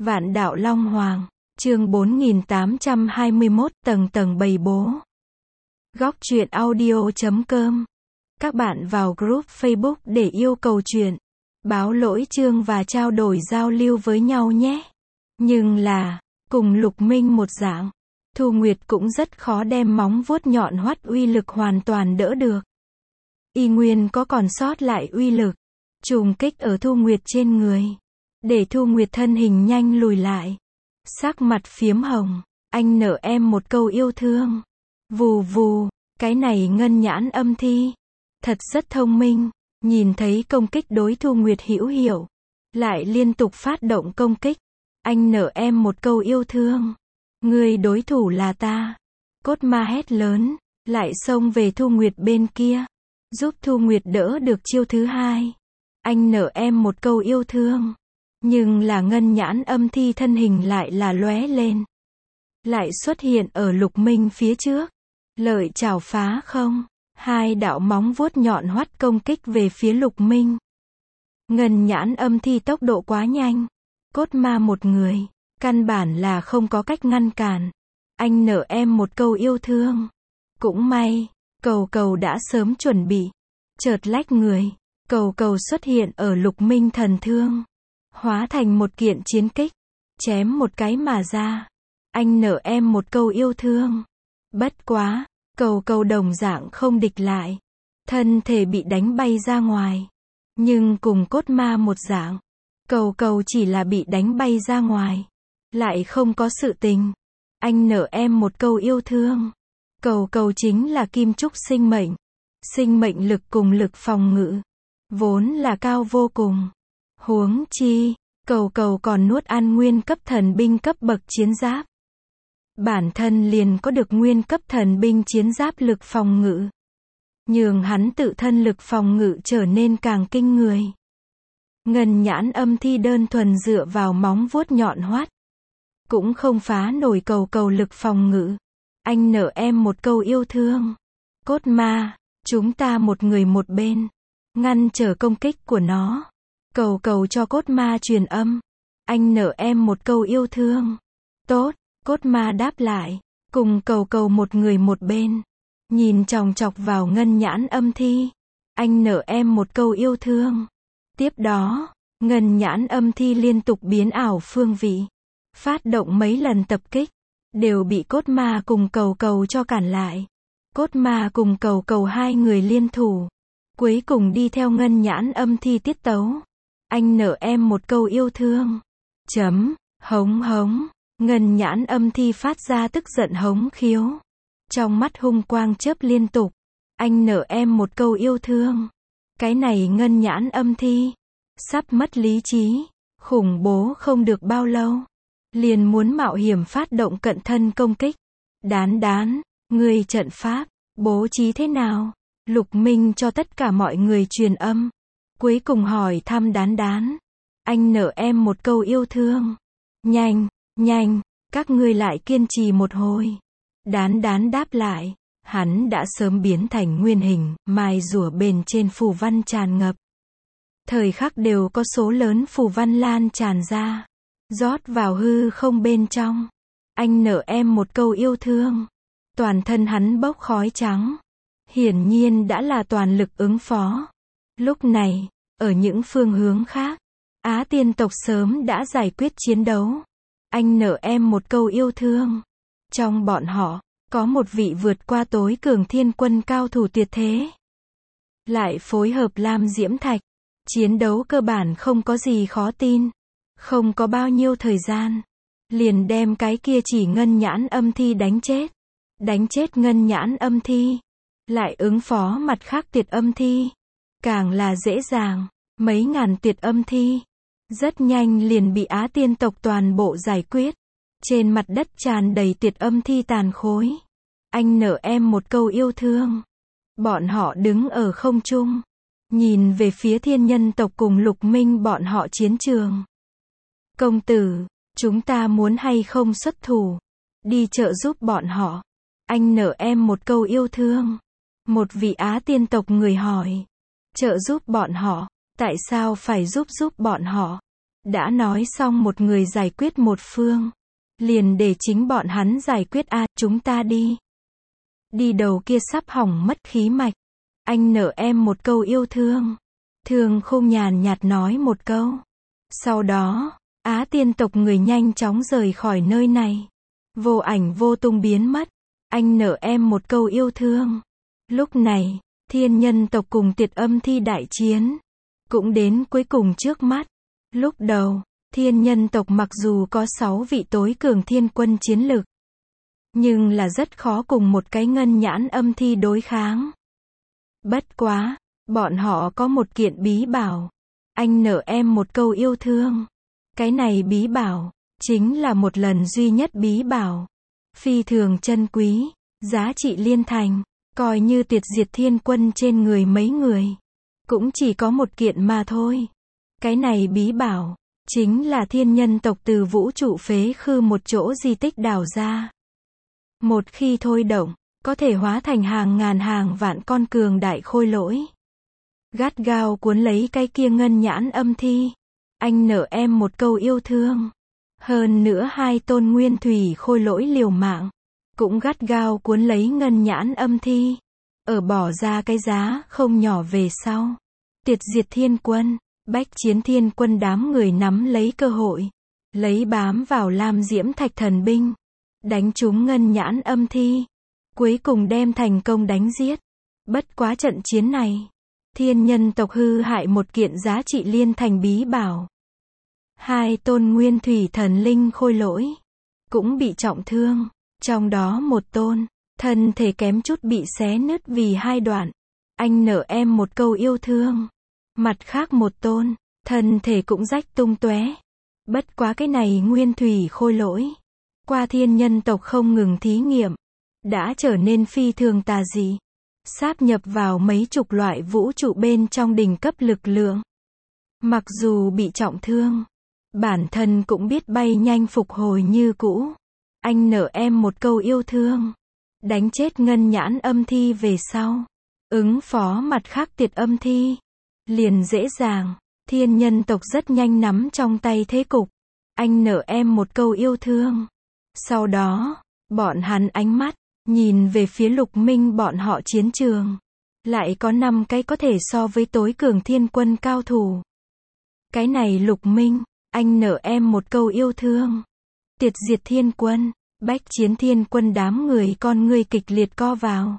Vạn đạo Long Hoàng, chương 4821, tầng tầng bầy bố. Góc truyện audio.com. Các bạn vào group Facebook để yêu cầu chuyện, báo lỗi chương và trao đổi giao lưu với nhau nhé. Nhưng là, cùng Lục Minh một dạng, Thu Nguyệt cũng rất khó đem móng vuốt nhọn hoắt uy lực hoàn toàn đỡ được. Y nguyên có còn sót lại uy lực, trùng kích ở Thu Nguyệt trên người, để Thu Nguyệt thân hình nhanh lùi lại. Sắc mặt phiếm hồng, anh nở em một câu yêu thương. Vù vù, cái này ngân nhãn âm thi, thật rất thông minh, nhìn thấy công kích đối Thu Nguyệt hữu hiệu, lại liên tục phát động công kích. Anh nở em một câu yêu thương. Người đối thủ là ta. Cốt ma hét lớn, lại xông về Thu Nguyệt bên kia, giúp Thu Nguyệt đỡ được chiêu thứ hai. Anh nở em một câu yêu thương. Nhưng là ngân nhãn âm thi thân hình lại là lóe lên, lại xuất hiện ở Lục Minh phía trước. Lợi chảo phá không, hai đạo móng vuốt nhọn hoắt công kích về phía Lục Minh. Ngân nhãn âm thi tốc độ quá nhanh, cốt ma một người, căn bản là không có cách ngăn cản. Anh nở em một câu yêu thương. Cũng may, cầu cầu đã sớm chuẩn bị, chợt lách người, cầu cầu xuất hiện ở Lục Minh thần thương, hóa thành một kiện chiến kích, chém một cái mà ra. Anh nở em một câu yêu thương. Bất quá, cầu cầu đồng dạng không địch lại, thân thể bị đánh bay ra ngoài. Nhưng cùng cốt ma một dạng, cầu cầu chỉ là bị đánh bay ra ngoài, lại không có sự tình. Anh nở em một câu yêu thương. Cầu cầu chính là kim trúc sinh mệnh lực cùng lực phòng ngự vốn là cao vô cùng. Huống chi, cầu cầu còn nuốt ăn nguyên cấp thần binh cấp bậc chiến giáp. Bản thân liền có được nguyên cấp thần binh chiến giáp lực phòng ngự, nhường hắn tự thân lực phòng ngự trở nên càng kinh người. Ngân nhãn âm thi đơn thuần dựa vào móng vuốt nhọn hoắt, cũng không phá nổi cầu cầu lực phòng ngự. Anh nở em một câu yêu thương. Cốt ma, chúng ta một người một bên, ngăn trở công kích của nó. Cầu cầu cho cốt ma truyền âm. Anh nở em một câu yêu thương. Tốt, cốt ma đáp lại, cùng cầu cầu một người một bên, nhìn chòng chọc vào ngân nhãn âm thi. Anh nở em một câu yêu thương. Tiếp đó, ngân nhãn âm thi liên tục biến ảo phương vị, phát động mấy lần tập kích, đều bị cốt ma cùng cầu cầu cho cản lại. Cốt ma cùng cầu cầu hai người liên thủ, cuối cùng đi theo ngân nhãn âm thi tiết tấu. Anh nở em một câu yêu thương. Hống hống. Ngân nhãn âm thi phát ra tức giận hống khiếu, trong mắt hung quang chớp liên tục. Anh nở em một câu yêu thương. Cái này ngân nhãn âm thi sắp mất lý trí, khủng bố không được bao lâu, liền muốn mạo hiểm phát động cận thân công kích. Đán, người trận pháp bố trí thế nào? Lục Minh cho tất cả mọi người truyền âm, cuối cùng hỏi thăm đán. Anh nở em một câu yêu thương. Nhanh, các ngươi lại kiên trì một hồi. Đán đáp lại, hắn đã sớm biến thành nguyên hình, mai rùa bên trên phù văn tràn ngập. Thời khắc đều có số lớn phù văn lan tràn ra, rót vào hư không bên trong. Anh nở em một câu yêu thương. Toàn thân hắn bốc khói trắng, hiển nhiên đã là toàn lực ứng phó. Lúc này, ở những phương hướng khác, Á tiên tộc sớm đã giải quyết chiến đấu. Anh nở em một câu yêu thương. Trong bọn họ, có một vị vượt qua tối cường thiên quân cao thủ tuyệt thế, lại phối hợp Lam Diễm Thạch, chiến đấu cơ bản không có gì khó tin. Không có bao nhiêu thời gian, liền đem cái kia chỉ ngân nhãn âm thi đánh chết ngân nhãn âm thi, lại ứng phó mặt khác tuyệt âm thi, càng là dễ dàng. Mấy ngàn tuyệt âm thi, rất nhanh liền bị Á tiên tộc toàn bộ giải quyết. Trên mặt đất tràn đầy tuyệt âm thi tàn khối. Anh nở em một câu yêu thương. Bọn họ đứng ở không trung, nhìn về phía thiên nhân tộc cùng Lục Minh bọn họ chiến trường. Công tử, chúng ta muốn hay không xuất thủ, đi trợ giúp bọn họ? Anh nở em một câu yêu thương. Một vị Á tiên tộc người hỏi. Trợ giúp bọn họ? Tại sao phải giúp bọn họ? Đã nói xong một người giải quyết một phương. Liền để chính bọn hắn giải quyết chúng ta đi. Đi đầu kia sắp hỏng mất khí mạch. Anh nợ em một câu yêu thương. Thương Khung nhàn nhạt nói một câu. Sau đó, Á Tiên tộc người nhanh chóng rời khỏi nơi này. Vô ảnh vô tung biến mất. Anh nợ em một câu yêu thương. Lúc này, thiên nhân tộc cùng Tiệt Âm Thi đại chiến. Cũng đến cuối cùng trước mắt. Lúc đầu, thiên nhân tộc mặc dù có 6 vị tối cường thiên quân chiến lực. Nhưng là rất khó cùng một cái ngân nhãn âm thi đối kháng. Bất quá, bọn họ có một kiện bí bảo. Anh nợ em một câu yêu thương. Cái này bí bảo, chính là một lần duy nhất bí bảo. Phi thường chân quý, giá trị liên thành, coi như tuyệt diệt thiên quân trên người mấy người. Cũng chỉ có một kiện mà thôi. Cái này bí bảo, chính là thiên nhân tộc từ vũ trụ phế khư một chỗ di tích đào ra. Một khi thôi động, có thể hóa thành hàng ngàn hàng vạn con cường đại khôi lỗi. Gắt gao cuốn lấy cái kia ngân nhãn âm thi. Anh nợ em một câu yêu thương. Hơn nữa 2 tôn nguyên thủy khôi lỗi liều mạng. Cũng gắt gao cuốn lấy ngân nhãn âm thi. Ở bỏ ra cái giá không nhỏ về sau. Tuyệt diệt thiên quân, bách chiến thiên quân đám người nắm lấy cơ hội. Lấy bám vào lam diễm thạch thần binh. Đánh trúng ngân nhãn âm thi. Cuối cùng đem thành công đánh giết. Bất quá trận chiến này, thiên nhân tộc hư hại một kiện giá trị liên thành bí bảo. 2 tôn nguyên thủy thần linh khôi lỗi cũng bị trọng thương, trong đó một tôn, thân thể kém chút bị xé nứt vì 2 đoạn. Anh nợ em một câu yêu thương. Mặt khác một tôn, thân thể cũng rách tung tóe. Bất quá cái này nguyên thủy khôi lỗi, qua thiên nhân tộc không ngừng thí nghiệm, đã trở nên phi thường tà dị. Sáp nhập vào mấy chục loại vũ trụ bên trong đỉnh cấp lực lượng. Mặc dù bị trọng thương, bản thân cũng biết bay nhanh phục hồi như cũ. Anh nợ em một câu yêu thương. Đánh chết ngân nhãn âm thi về sau. Ứng phó mặt khác Tiệt Âm Thi. Liền dễ dàng. Thiên nhân tộc rất nhanh nắm trong tay thế cục. Anh nợ em một câu yêu thương. Sau đó, bọn hắn ánh mắt nhìn về phía Lục Minh bọn họ chiến trường. Lại có 5 cái có thể so với tối cường thiên quân cao thủ. Cái này Lục Minh, anh nợ em một câu yêu thương. Tiệt diệt thiên quân, bách chiến thiên quân đám người con ngươi kịch liệt co vào.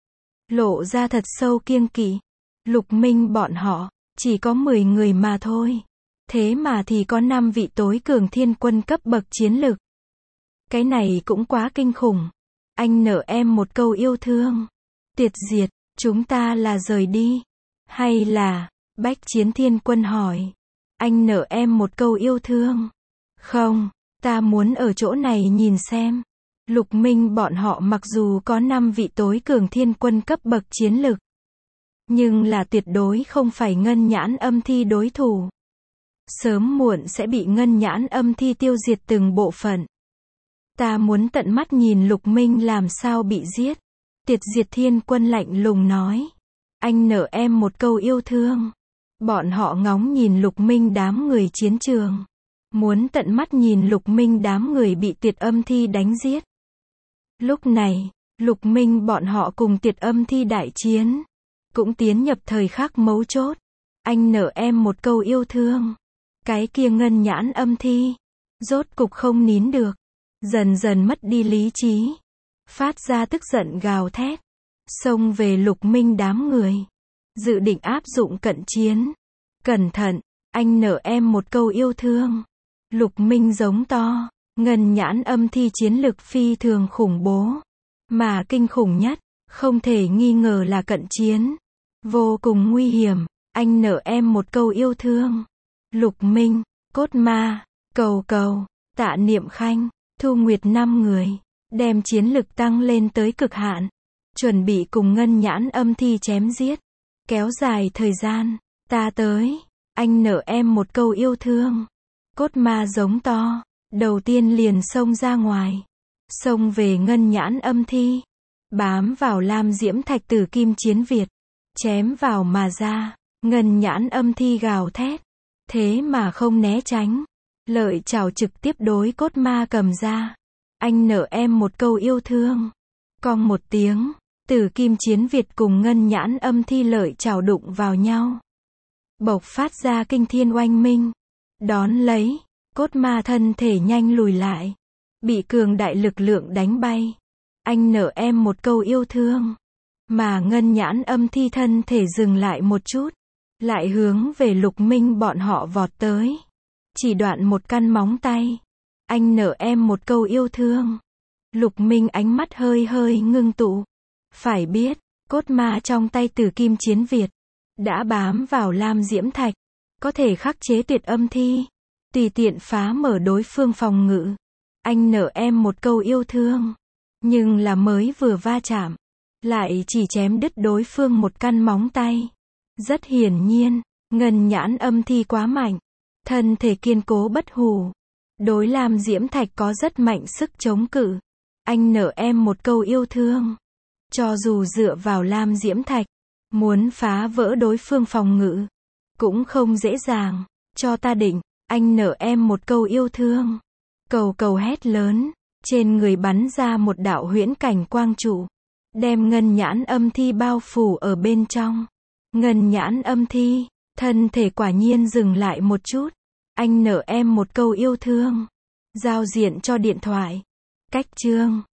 Lộ ra thật sâu kiêng kỵ. Lục Minh bọn họ, chỉ có 10 người mà thôi. Thế mà thì có 5 vị tối cường thiên quân cấp bậc chiến lực. Cái này cũng quá kinh khủng. Anh nợ em một câu yêu thương. Tiệt diệt, chúng ta là rời đi. Hay là, bách chiến thiên quân hỏi. Anh nợ em một câu yêu thương. Không, ta muốn ở chỗ này nhìn xem. Lục Minh bọn họ mặc dù có 5 vị tối cường thiên quân cấp bậc chiến lực. Nhưng là tuyệt đối không phải ngân nhãn âm thi đối thủ. Sớm muộn sẽ bị ngân nhãn âm thi tiêu diệt từng bộ phận. Ta muốn tận mắt nhìn Lục Minh làm sao bị giết. Tiệt diệt thiên quân lạnh lùng nói. Anh nợ em một câu yêu thương. Bọn họ ngóng nhìn Lục Minh đám người chiến trường. Muốn tận mắt nhìn Lục Minh đám người bị Tiệt Âm Thi đánh giết. Lúc này, Lục Minh bọn họ cùng Tiệt Âm Thi đại chiến. Cũng tiến nhập thời khắc mấu chốt. Anh nợ em một câu yêu thương. Cái kia ngân nhãn âm thi. Rốt cục không nín được. Dần dần mất đi lý trí. Phát ra tức giận gào thét. Xông về Lục Minh đám người. Dự định áp dụng cận chiến. Cẩn thận, anh nợ em một câu yêu thương. Lục Minh giống to. Ngân nhãn âm thi chiến lực phi thường khủng bố. Mà kinh khủng nhất, không thể nghi ngờ là cận chiến. Vô cùng nguy hiểm. Anh nợ em một câu yêu thương. Lục Minh, Cốt Ma, Cầu Cầu, Tạ Niệm Khanh, Thu Nguyệt 5 người. Đem chiến lực tăng lên tới cực hạn. Chuẩn bị cùng ngân nhãn âm thi chém giết. Kéo dài thời gian. Ta tới. Anh nợ em một câu yêu thương. Cốt Ma giống to. Đầu tiên liền xông ra ngoài. Xông về ngân nhãn âm thi. Bám vào lam diễm thạch tử kim chiến Việt. Chém vào mà ra. Ngân nhãn âm thi gào thét. Thế mà không né tránh. Lợi chảo trực tiếp đối cốt ma cầm ra. Anh nợ em một câu yêu thương. Cong một tiếng, Tử Kim Chiến Việt cùng Ngân Nhãn Âm Thi lợi chảo đụng vào nhau. Bộc phát ra kinh thiên oanh minh. Đón lấy, cốt ma thân thể nhanh lùi lại. Bị cường đại lực lượng đánh bay. Anh nợ em một câu yêu thương. Mà Ngân Nhãn Âm Thi thân thể dừng lại một chút. Lại hướng về Lục Minh bọn họ vọt tới. Chỉ đoạn một căn móng tay. Anh nợ em một câu yêu thương. Lục Minh ánh mắt hơi hơi ngưng tụ. Phải biết, cốt ma trong tay Tử Kim Chiến Việt đã bám vào lam diễm thạch, có thể khắc chế tuyệt âm thi, tùy tiện phá mở đối phương phòng ngự. Anh nợ em một câu yêu thương. Nhưng là mới vừa va chạm, lại chỉ chém đứt đối phương một căn móng tay. Rất hiển nhiên, Ngân Nhãn Âm Thi quá mạnh, thân thể kiên cố bất hủ. Đối lam diễm thạch có rất mạnh sức chống cự. Anh nợ em một câu yêu thương. Cho dù dựa vào lam diễm thạch, muốn phá vỡ đối phương phòng ngự, cũng không dễ dàng. Cho ta định, anh nợ em một câu yêu thương. Cầu cầu hét lớn, trên người bắn ra một đạo huyễn cảnh quang trụ, đem Ngân Nhãn Âm Thi bao phủ ở bên trong. Ngân Nhãn Âm Thi, thân thể quả nhiên dừng lại một chút. Anh nợ em một câu yêu thương. Giao diện cho điện thoại. Cách chương